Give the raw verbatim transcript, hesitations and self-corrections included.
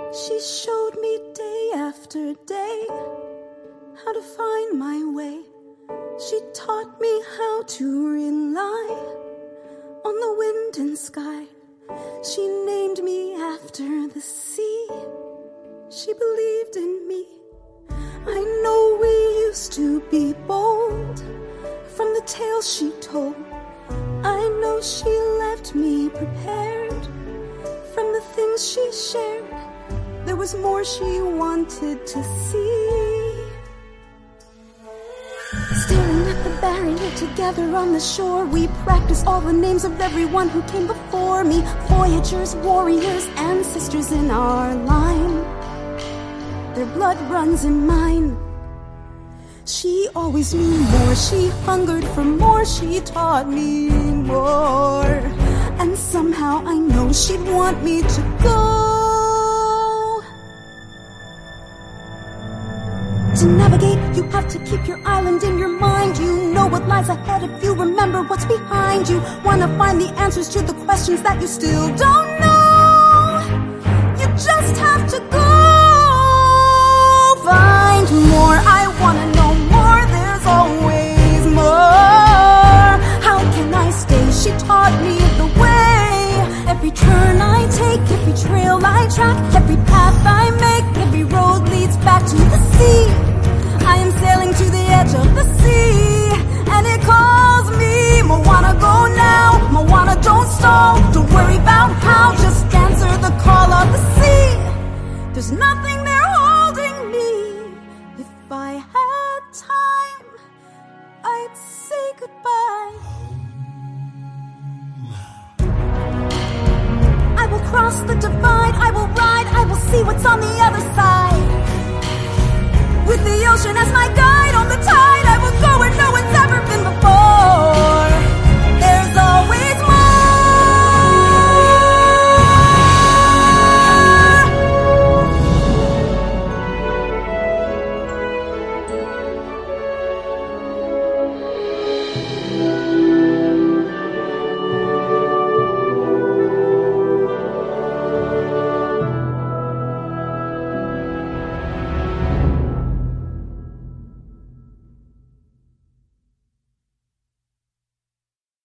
She showed me day after day how to find my way. She taught me how to rely on the wind and sky. She named me after the sea. She believed in me. I know we used to be bold from the tales she told. I know she left me prepared from the things she shared. There was more she wanted to see. Staring at the barrier together on the shore, we practiced all the names of everyone who came before me. Voyagers, warriors, ancestors in our line. Their blood runs in mine. She always knew more. She hungered for more. She taught me more. And somehow I know she'd want me to go. To navigate, you have to keep your island in your mind. You know what lies ahead if you remember what's behind you. Wanna find the answers to the questions that you still don't know. You just have to go find more. I wanna know more. There's always more. How can I stay? She taught me the way. Every turn I take, every trail I track, every path I make, every road leads back to the sea. I am sailing to the edge of the sea, and it calls me. Moana, go now. Moana, don't stall. Don't worry about how, just answer the call of the sea. There's nothing there holding me. If I had time, I'd say goodbye. I will cross the divide. I will ride. I will see what's on the other side. With the ocean as my